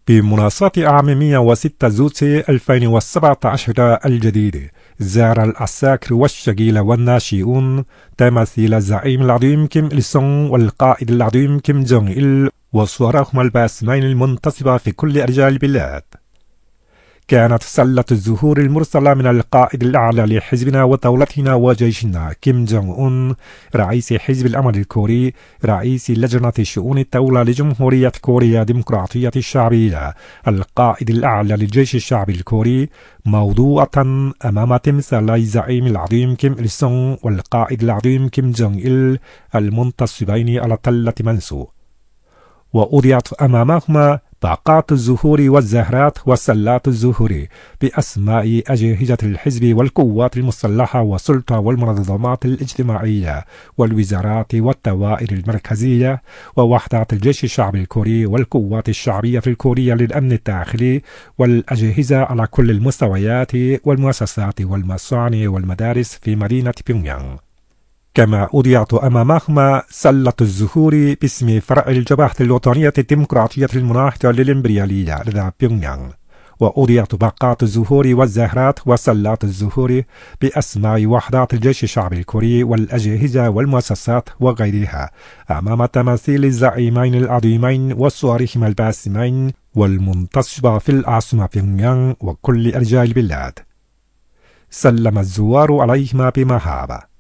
بمناسبة عام 106 زوسي 2017 الجديد، زار العساكر والشقيلة والناشئون تماثيل الزعيم العظيم كيم إل سونغ والقائد العظيم كيم جونغ إل وصورهم الباسمين المنتصبة في كل أرجاء البلاد. كانت سلة الزهور المرسلة من القائد الأعلى لحزبنا ودولتنا وجيشنا كيم جونغ أون رئيس حزب الأمل الكوري رئيس لجنة شؤون الدولة لجمهورية كوريا الديمقراطية الشعبية القائد الأعلى للجيش الشعبي الكوري موضوعة أمام تمثال الزعيم العظيم كيم إل سونغ والقائد العظيم كيم جونغ إل المنتصبين على تلة منسو، وأوضعت أمامهما باقات الزهور والزهرات وسلات الزهور بأسماء أجهزة الحزب والقوات المسلحة والسلطة والمنظمات الاجتماعية والوزارات والدوائر المركزية ووحدات الجيش الشعبي الكوري والقوات الشعبية الكورية للأمن الداخلي والأجهزة على كل المستويات والمؤسسات والمصانع والمدارس في مدينة بيونغيانغ. كما أوضعت أمامهما سلة الزهور باسم فرع الجبهة الوطنية الديمقراطية المناهضة للإمبريالية لدى بيونغيانغ، وأوضعت باقات الزهور والزهرات وسلات الزهور بأسماء وحدات الجيش الشعبي الكوري والأجهزة والمؤسسات وغيرها أمام تماثيل الزعيمين العظيمين وصورهم الباسمين والمنتصبة في العاصمة بيونغيانغ وكل أرجاء البلاد. سلم الزوار عليهما بمهابة.